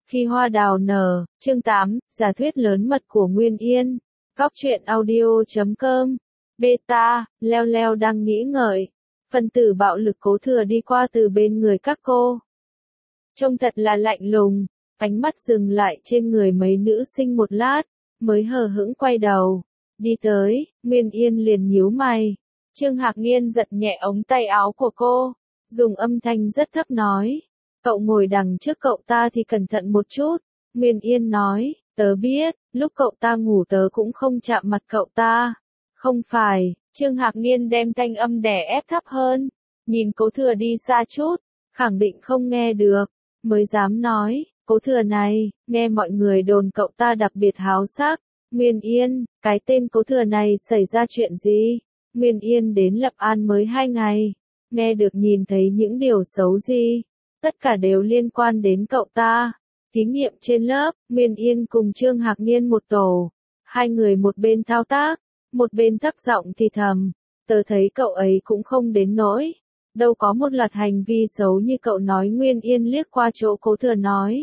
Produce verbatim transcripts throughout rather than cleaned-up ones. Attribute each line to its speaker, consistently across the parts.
Speaker 1: Khi hoa đào nở, chương tám, giả thuyết lớn mật của Nguyên Yên. Góc truyện audio chấm com. Beta, leo leo đang nghĩ ngợi. Phần tử bạo lực Cố Thừa đi qua từ bên người các cô. Trông thật là lạnh lùng, ánh mắt dừng lại trên người mấy nữ sinh một lát, mới hờ hững quay đầu. Đi tới, Nguyên Yên liền nhíu mày. Trương Hạc Niên giật nhẹ ống tay áo của cô, dùng âm thanh rất thấp nói. Cậu ngồi đằng trước cậu ta thì cẩn thận một chút. Nguyên Yên nói, tớ biết, lúc cậu ta ngủ tớ cũng không chạm mặt cậu ta. Không phải, Trương Hạc Niên đem thanh âm đè ép thấp hơn, nhìn Cố Thừa đi xa chút, khẳng định không nghe được, mới dám nói, Cố Thừa này, nghe mọi người đồn cậu ta đặc biệt háo sắc. Nguyên Yên, cái tên Cố Thừa này xảy ra chuyện gì? Nguyên Yên đến Lập An mới hai ngày, nghe được nhìn thấy những điều xấu gì? Tất cả đều liên quan đến cậu ta. Thí nghiệm trên lớp, Nguyên Yên cùng Trương Hạc Niên một tổ. Hai người một bên thao tác, một bên thấp giọng thì thầm. Tớ thấy cậu ấy cũng không đến nỗi. Đâu có một loạt hành vi xấu như cậu nói. Nguyên Yên liếc qua chỗ Cố Thừa nói.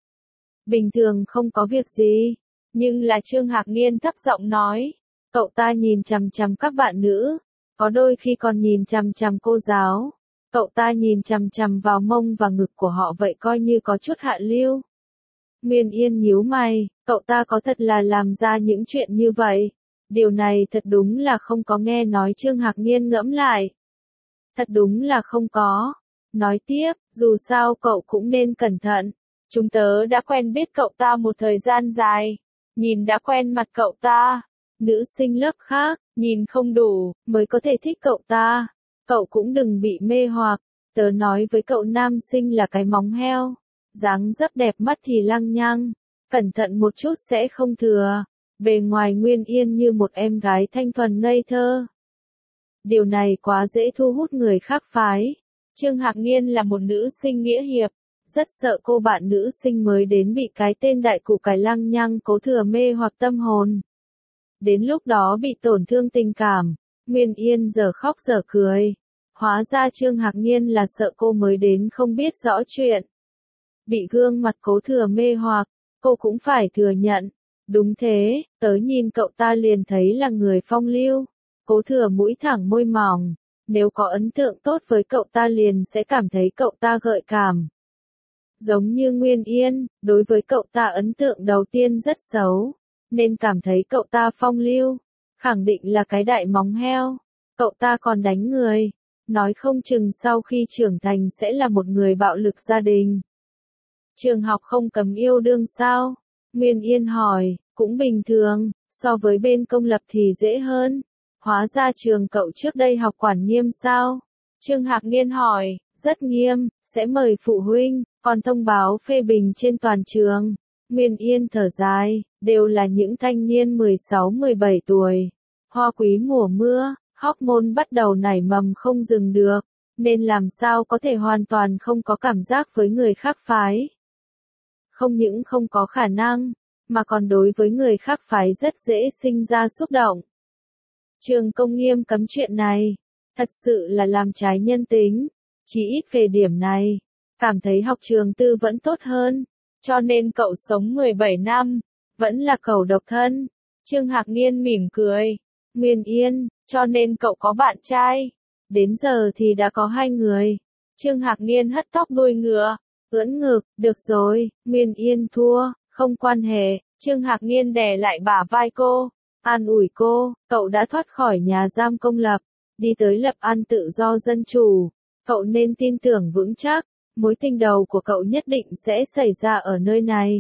Speaker 1: Bình thường không có việc gì. Nhưng là Trương Hạc Niên thấp giọng nói. Cậu ta nhìn chằm chằm các bạn nữ. Có đôi khi còn nhìn chằm chằm cô giáo. Cậu ta nhìn chằm chằm vào mông và ngực của họ vậy coi như có chút hạ lưu. Nguyên Yên nhíu mày, cậu ta có thật là làm ra những chuyện như vậy? Điều này thật đúng là không có nghe nói. Trương Hạc Niên ngẫm lại. Thật đúng là không có. Nói tiếp, dù sao cậu cũng nên cẩn thận. Chúng tớ đã quen biết cậu ta một thời gian dài. Nhìn đã quen mặt cậu ta. Nữ sinh lớp khác, nhìn không đủ, mới có thể thích cậu ta. Cậu cũng đừng bị mê hoặc, tớ nói với cậu nam sinh là cái móng heo. Dáng dấp đẹp mắt thì lăng nhăng, cẩn thận một chút sẽ không thừa. Bề ngoài Nguyên Yên như một em gái thanh thuần ngây thơ. Điều này quá dễ thu hút người khác phái. Trương Hạc Niên là một nữ sinh nghĩa hiệp, rất sợ cô bạn nữ sinh mới đến bị cái tên đại cụ cải lăng nhăng Cố Thừa mê hoặc tâm hồn. Đến lúc đó bị tổn thương tình cảm. Nguyên Yên giờ khóc giờ cười. Hóa ra Trương Hạc Niên là sợ cô mới đến không biết rõ chuyện. Bị gương mặt Cố Thừa mê hoặc, cô cũng phải thừa nhận. Đúng thế, tớ nhìn cậu ta liền thấy là người phong lưu. Cố Thừa mũi thẳng môi mỏng. Nếu có ấn tượng tốt với cậu ta liền sẽ cảm thấy cậu ta gợi cảm. Giống như Nguyên Yên, đối với cậu ta ấn tượng đầu tiên rất xấu. Nên cảm thấy cậu ta phong lưu. Khẳng định là cái đại móng heo. Cậu ta còn đánh người. Nói không chừng sau khi trưởng thành sẽ là một người bạo lực gia đình. Trường học không cấm yêu đương sao? Nguyên Yên hỏi, cũng bình thường, so với bên công lập thì dễ hơn. Hóa ra trường cậu trước đây học quản nghiêm sao? Trương Hạc Niên hỏi, rất nghiêm, sẽ mời phụ huynh, còn thông báo phê bình trên toàn trường. Nguyên Yên thở dài, đều là những thanh niên mười sáu mười bảy tuổi. Hoa quý mùa mưa, hormone bắt đầu nảy mầm không dừng được, nên làm sao có thể hoàn toàn không có cảm giác với người khác phái. Không những không có khả năng, mà còn đối với người khác phái rất dễ sinh ra xúc động. Trường công nghiêm cấm chuyện này, thật sự là làm trái nhân tính, chỉ ít về điểm này, cảm thấy học trường tư vẫn tốt hơn, cho nên cậu sống mười bảy năm, vẫn là cẩu độc thân. Trương Hạc Niên mỉm cười, Nguyên Yên, cho nên cậu có bạn trai, đến giờ thì đã có hai người. Trương Hạc Niên hất tóc đuôi ngựa, ưỡn ngực, được rồi, Nguyên Yên thua, không quan hệ. Trương Hạc Niên đè lại bả vai cô, an ủi cô, cậu đã thoát khỏi nhà giam công lập, đi tới Lập An tự do dân chủ, cậu nên tin tưởng vững chắc, mối tình đầu của cậu nhất định sẽ xảy ra ở nơi này.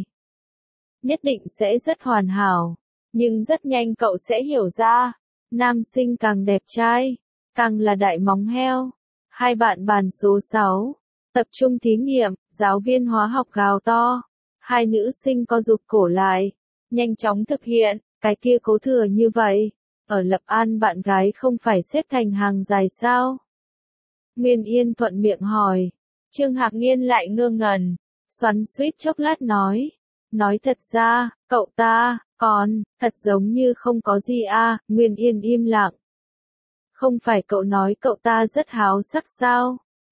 Speaker 1: Nhất định sẽ rất hoàn hảo, nhưng rất nhanh cậu sẽ hiểu ra, nam sinh càng đẹp trai, càng là đại móng heo. Hai bạn bàn số sáu, tập trung thí nghiệm, giáo viên hóa học gào to. Hai nữ sinh co rụt cổ lại, nhanh chóng thực hiện, cái kia Cố Thừa như vậy. Ở Lập An bạn gái không phải xếp thành hàng dài sao? Nguyên Yên thuận miệng hỏi. Trương Hạc Niên lại ngơ ngẩn, xoắn xuýt chốc lát nói. Nói thật ra, cậu ta, còn, thật giống như không có gì à. Nguyên Yên im lặng. Không phải cậu nói cậu ta rất háo sắc sao?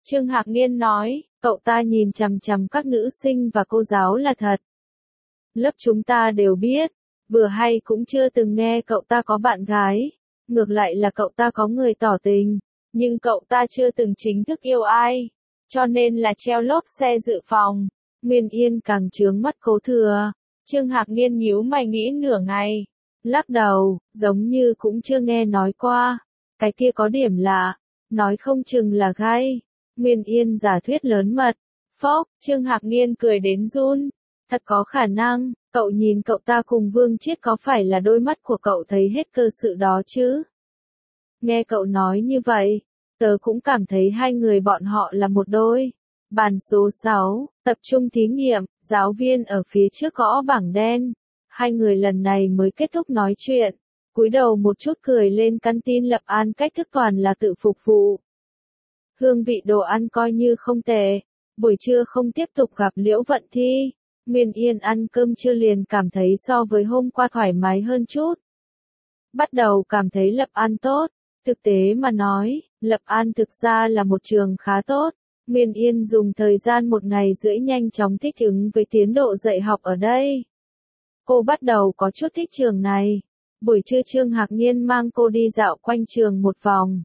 Speaker 1: Trương Hạc Niên nói, cậu ta nhìn chằm chằm các nữ sinh và cô giáo là thật. Lớp chúng ta đều biết, vừa hay cũng chưa từng nghe cậu ta có bạn gái, ngược lại là cậu ta có người tỏ tình, nhưng cậu ta chưa từng chính thức yêu ai, cho nên là treo lốp xe dự phòng. Nguyên Yên càng trướng mắt Cố Thừa. Trương Hạc Niên nhíu mày nghĩ nửa ngày, lắc đầu, giống như cũng chưa nghe nói qua. Cái kia có điểm lạ, nói không chừng là gay. Nguyên Yên giả thuyết lớn mật. Phốc, Trương Hạc Niên cười đến run. Thật có khả năng, cậu nhìn cậu ta cùng Vương Chiết có phải là đôi mắt của cậu thấy hết cơ sự đó chứ? Nghe cậu nói như vậy, tớ cũng cảm thấy hai người bọn họ là một đôi. Bàn số sáu, tập trung thí nghiệm, giáo viên ở phía trước gõ bảng đen. Hai người lần này mới kết thúc nói chuyện. Cúi đầu một chút cười lên căn tin Lập An cách thức toàn là tự phục vụ. Hương vị đồ ăn coi như không tệ. Buổi trưa không tiếp tục gặp Liễu Vận Thi. Nguyên Yên ăn cơm trưa liền cảm thấy so với hôm qua thoải mái hơn chút. Bắt đầu cảm thấy Lập An tốt. Thực tế mà nói, Lập An thực ra là một trường khá tốt. Nguyên Yên dùng thời gian một ngày rưỡi nhanh chóng thích ứng với tiến độ dạy học ở đây. Cô bắt đầu có chút thích trường này. Buổi trưa Trương Hạc Niên mang cô đi dạo quanh trường một vòng.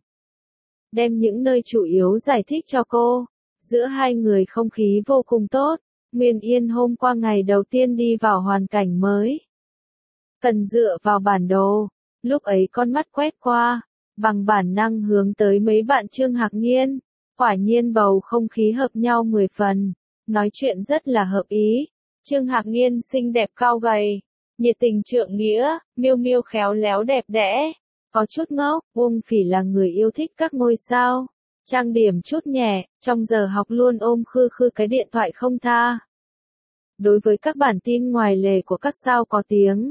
Speaker 1: Đem những nơi chủ yếu giải thích cho cô. Giữa hai người không khí vô cùng tốt. Nguyên Yên hôm qua ngày đầu tiên đi vào hoàn cảnh mới. Cần dựa vào bản đồ. Lúc ấy con mắt quét qua. Bằng bản năng hướng tới mấy bạn Trương Hạc Niên. Quả nhiên bầu không khí hợp nhau mười phần. Nói chuyện rất là hợp ý. Trương Hạc Niên xinh đẹp cao gầy. Nhiệt tình trượng nghĩa, miêu miêu khéo léo đẹp đẽ. Có chút ngốc, Uông Phỉ là người yêu thích các ngôi sao. Trang điểm chút nhẹ, trong giờ học luôn ôm khư khư cái điện thoại không tha. Đối với các bản tin ngoài lề của các sao có tiếng,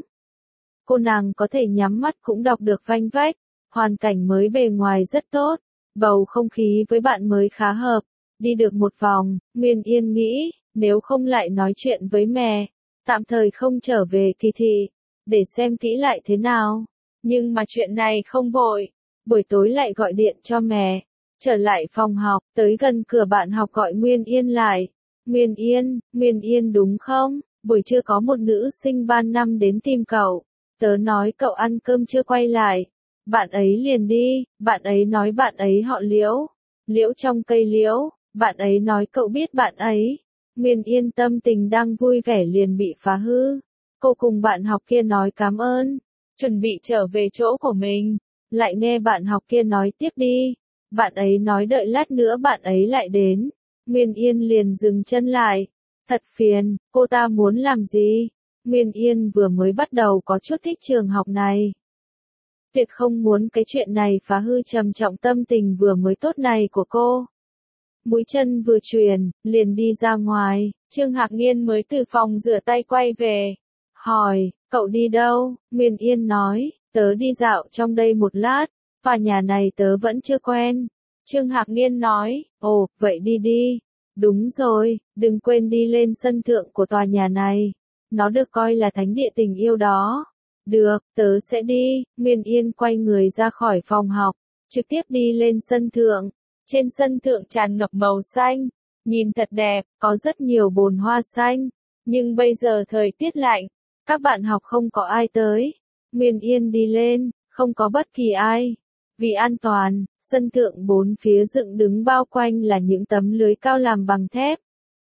Speaker 1: cô nàng có thể nhắm mắt cũng đọc được vanh vách. Hoàn cảnh mới bề ngoài rất tốt. Bầu không khí với bạn mới khá hợp. Đi được một vòng, Nguyên Yên nghĩ, nếu không lại nói chuyện với mẹ, tạm thời không trở về kỳ thị, để xem kỹ lại thế nào. Nhưng mà chuyện này không vội. Buổi tối lại gọi điện cho mẹ. Trở lại phòng học, tới gần cửa bạn học gọi Nguyên Yên lại. Nguyên Yên, Nguyên Yên đúng không? Buổi trưa có một nữ sinh ban năm đến tìm cậu. Tớ nói cậu ăn cơm chưa quay lại. Bạn ấy liền đi, bạn ấy nói bạn ấy họ Liễu. Liễu trong cây liễu, bạn ấy nói cậu biết bạn ấy. Nguyên Yên tâm tình đang vui vẻ liền bị phá hư. Cô cùng bạn học kia nói cảm ơn, chuẩn bị trở về chỗ của mình. Lại nghe bạn học kia nói tiếp đi. Bạn ấy nói đợi lát nữa bạn ấy lại đến. Nguyên Yên liền dừng chân lại. Thật phiền, cô ta muốn làm gì? Nguyên Yên vừa mới bắt đầu có chút thích trường học này. Tuyệt không muốn cái chuyện này phá hư trầm trọng tâm tình vừa mới tốt này của cô. Mũi chân vừa truyền, liền đi ra ngoài. Trương Hạc Niên mới từ phòng rửa tay quay về. Hỏi, cậu đi đâu? Nguyên Yên nói, tớ đi dạo trong đây một lát, và nhà này tớ vẫn chưa quen. Trương Hạc Niên nói, ồ, vậy đi đi. Đúng rồi, đừng quên đi lên sân thượng của tòa nhà này. Nó được coi là thánh địa tình yêu đó. Được, tớ sẽ đi. Nguyên Yên quay người ra khỏi phòng học, trực tiếp đi lên sân thượng. Trên sân thượng tràn ngập màu xanh, nhìn thật đẹp, có rất nhiều bồn hoa xanh. Nhưng bây giờ thời tiết lạnh, các bạn học không có ai tới. Nguyên Yên đi lên, không có bất kỳ ai. Vì an toàn, sân thượng bốn phía dựng đứng bao quanh là những tấm lưới cao làm bằng thép.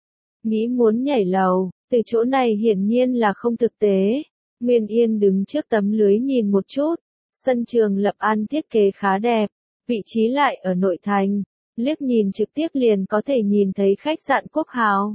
Speaker 1: Nghĩ muốn nhảy lầu, từ chỗ này hiển nhiên là không thực tế. Nguyên Yên đứng trước tấm lưới nhìn một chút. Sân trường Lập An thiết kế khá đẹp. Vị trí lại ở nội thành. Liếc nhìn trực tiếp liền có thể nhìn thấy khách sạn Quốc Hào.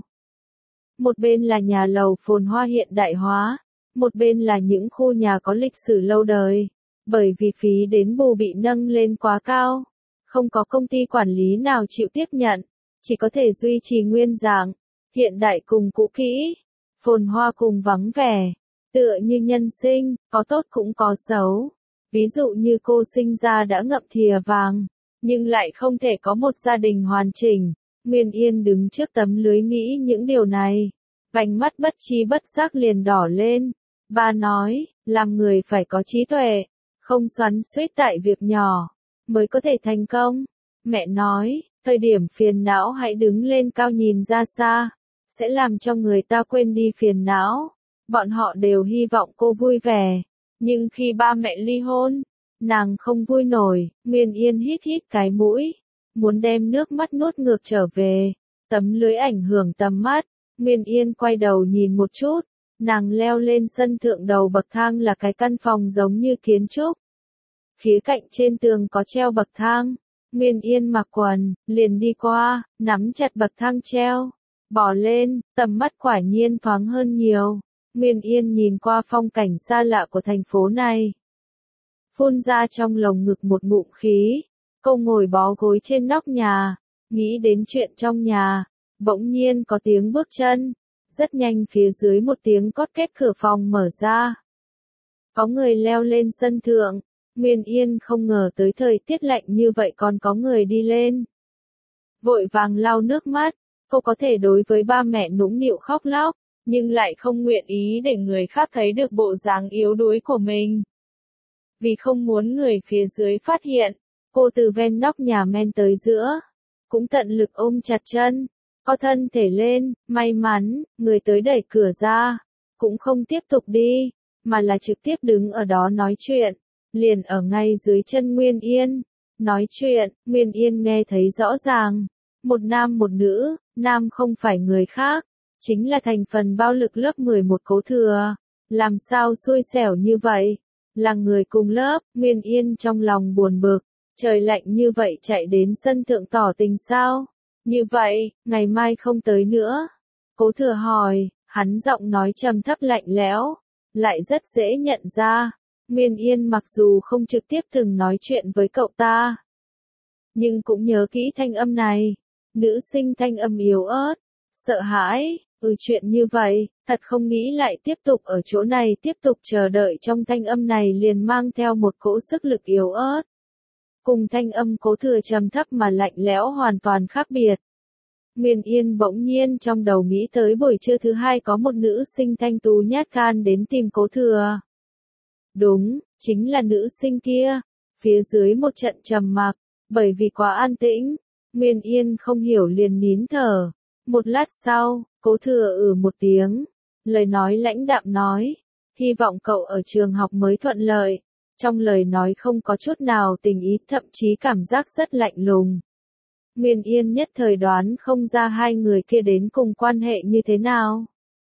Speaker 1: Một bên là nhà lầu phồn hoa hiện đại hóa. Một bên là những khu nhà có lịch sử lâu đời. Bởi vì phí đến bù bị nâng lên quá cao. Không có công ty quản lý nào chịu tiếp nhận. Chỉ có thể duy trì nguyên dạng. Hiện đại cùng cũ kỹ. Phồn hoa cùng vắng vẻ. Tựa như nhân sinh, có tốt cũng có xấu. Ví dụ như cô sinh ra đã ngậm thìa vàng, nhưng lại không thể có một gia đình hoàn chỉnh. Nguyên Yên đứng trước tấm lưới nghĩ những điều này. Vành mắt bất chi bất giác liền đỏ lên. Ba nói, làm người phải có trí tuệ, không xoắn xuýt tại việc nhỏ, mới có thể thành công. Mẹ nói, Thời điểm phiền não hãy đứng lên cao nhìn ra xa, sẽ làm cho người ta quên đi phiền não. Bọn họ đều hy vọng cô vui vẻ, nhưng khi ba mẹ ly hôn, nàng không vui nổi. Nguyên Yên hít hít cái mũi, muốn đem nước mắt nuốt ngược trở về. Tấm lưới ảnh hưởng tầm mắt, Nguyên Yên quay đầu nhìn một chút, nàng leo lên sân thượng, đầu bậc thang là cái căn phòng giống như kiến trúc. Khía cạnh trên tường có treo bậc thang, Nguyên Yên mặc quần, liền đi qua, nắm chặt bậc thang treo, bỏ lên, tầm mắt quả nhiên thoáng hơn nhiều. Nguyên Yên nhìn qua phong cảnh xa lạ của thành phố này, phun ra trong lồng ngực một ngụm khí. Cô ngồi bó gối trên nóc nhà, nghĩ đến chuyện trong nhà, bỗng nhiên có tiếng bước chân. Rất nhanh phía dưới một tiếng cót két, cửa phòng mở ra. Có người leo lên sân thượng. Nguyên Yên không ngờ tới thời tiết lạnh như vậy còn có người đi lên. Vội vàng lau nước mắt, cô có thể đối với ba mẹ nũng nịu khóc lóc, nhưng lại không nguyện ý để người khác thấy được bộ dáng yếu đuối của mình. Vì không muốn người phía dưới phát hiện, cô từ ven nóc nhà men tới giữa, cũng tận lực ôm chặt chân, co thân thể lên. May mắn, người tới đẩy cửa ra, cũng không tiếp tục đi, mà là trực tiếp đứng ở đó nói chuyện, liền ở ngay dưới chân Nguyên Yên. Nói chuyện, Nguyên Yên nghe thấy rõ ràng, một nam một nữ, nam không phải người khác, chính là thành phần bạo lực lớp mười một Cố Thừa. Làm sao xui xẻo như vậy? Là người cùng lớp. Nguyên Yên trong lòng buồn bực, trời lạnh như vậy chạy đến sân thượng tỏ tình sao? Như vậy, ngày mai không tới nữa. Cố Thừa hỏi, hắn giọng nói trầm thấp lạnh lẽo, lại rất dễ nhận ra. Nguyên Yên mặc dù không trực tiếp từng nói chuyện với cậu ta, nhưng cũng nhớ kỹ thanh âm này. Nữ sinh thanh âm yếu ớt, sợ hãi. Ừ, chuyện như vậy, thật không nghĩ lại tiếp tục ở chỗ này tiếp tục chờ đợi. Trong thanh âm này liền mang theo một cỗ sức lực yếu ớt, cùng thanh âm Cố Thừa trầm thấp mà lạnh lẽo hoàn toàn khác biệt. Nguyên Yên bỗng nhiên trong đầu nghĩ tới buổi trưa thứ hai có một nữ sinh thanh tú nhát gan đến tìm Cố Thừa. Đúng, chính là nữ sinh kia. Phía dưới một trận trầm mặc, bởi vì quá an tĩnh, Nguyên Yên không hiểu liền nín thở. Một lát sau, Cố Thừa ừ một tiếng, lời nói lãnh đạm nói, hy vọng cậu ở trường học mới thuận lợi. Trong lời nói không có chút nào tình ý, thậm chí cảm giác rất lạnh lùng. Nguyên Yên nhất thời đoán không ra hai người kia đến cùng quan hệ như thế nào.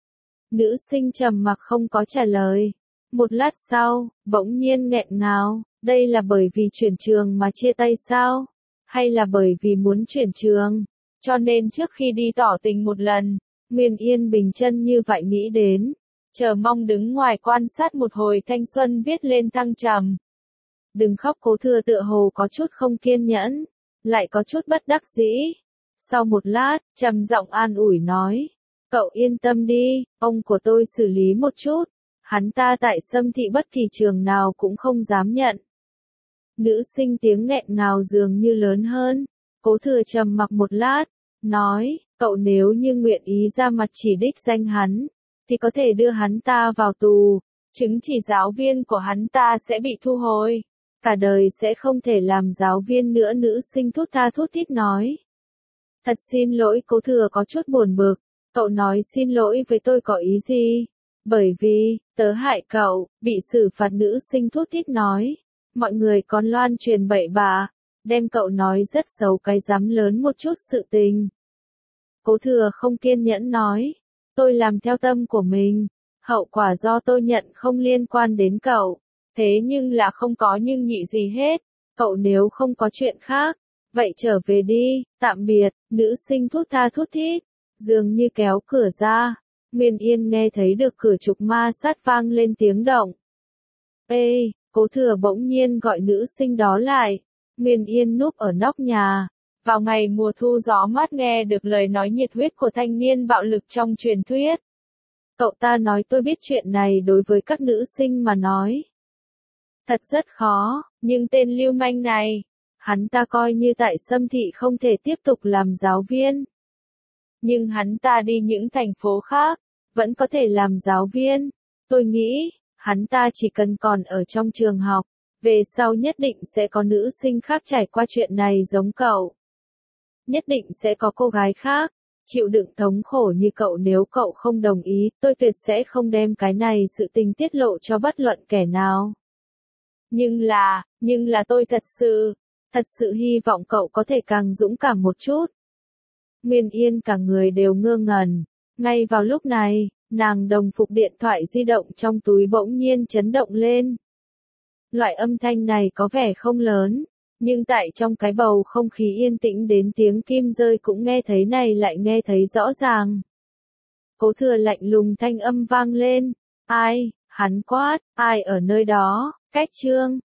Speaker 1: Nữ sinh trầm mặc không có trả lời. Một lát sau, bỗng nhiên nghẹn ngào, đây là bởi vì chuyển trường mà chia tay sao? Hay là bởi vì muốn chuyển trường, cho nên trước khi đi tỏ tình một lần? Nguyên Yên bình chân như vậy nghĩ đến, chờ mong đứng ngoài quan sát một hồi thanh xuân viết lên thăng trầm. Đừng khóc. Cố Thừa tựa hồ có chút không kiên nhẫn, lại có chút bất đắc dĩ. Sau một lát, trầm giọng an ủi nói, cậu yên tâm đi, ông của tôi xử lý một chút, hắn ta tại Sâm Thị bất kỳ trường nào cũng không dám nhận. Nữ sinh tiếng nghẹn ngào dường như lớn hơn. Cố Thừa trầm mặc một lát, nói, cậu nếu như nguyện ý ra mặt chỉ đích danh hắn, thì có thể đưa hắn ta vào tù, chứng chỉ giáo viên của hắn ta sẽ bị thu hồi, cả đời sẽ không thể làm giáo viên nữa. Nữ sinh thút tha thút thít nói. Thật xin lỗi. Cố Thừa có chút buồn bực, cậu nói xin lỗi với tôi có ý gì? Bởi vì, tớ hại cậu, bị xử phạt. Nữ sinh thút thít nói. Mọi người còn loan truyền bậy bạ, đem cậu nói rất xấu, cái dám lớn một chút sự tình. Cố Thừa không kiên nhẫn nói, tôi làm theo tâm của mình, hậu quả do tôi nhận không liên quan đến cậu. Thế nhưng là không có nhưng nhị gì hết, cậu nếu không có chuyện khác, vậy trở về đi, tạm biệt. Nữ sinh thút tha thút thít, dường như kéo cửa ra. Nguyên Yên nghe thấy được cửa trục ma sát vang lên tiếng động. Ê, Cố Thừa bỗng nhiên gọi nữ sinh đó lại. Nguyên Yên núp ở nóc nhà. Vào ngày mùa thu gió mát nghe được lời nói nhiệt huyết của thanh niên bạo lực trong truyền thuyết. Cậu ta nói tôi biết chuyện này đối với các nữ sinh mà nói thật rất khó, nhưng tên lưu manh này, hắn ta coi như tại Sâm Thị không thể tiếp tục làm giáo viên. Nhưng hắn ta đi những thành phố khác, vẫn có thể làm giáo viên. Tôi nghĩ, hắn ta chỉ cần còn ở trong trường học, về sau nhất định sẽ có nữ sinh khác trải qua chuyện này giống cậu. nhất định sẽ có cô gái khác. Chịu đựng thống khổ như cậu, nếu cậu không đồng ý, tôi tuyệt sẽ không đem cái này sự tình tiết lộ cho bất luận kẻ nào. Nhưng là, nhưng là tôi thật sự, thật sự hy vọng cậu có thể càng dũng cảm một chút. Nguyên Yên cả người đều ngơ ngẩn. Ngay vào lúc này, nàng đồng phục điện thoại di động trong túi bỗng nhiên chấn động lên. Loại âm thanh này có vẻ không lớn, nhưng tại trong cái bầu không khí yên tĩnh đến tiếng kim rơi cũng nghe thấy này lại nghe thấy rõ ràng. Cố Thừa lạnh lùng thanh âm vang lên. Ai? Hắn quát, ai ở nơi đó? Cách Trương.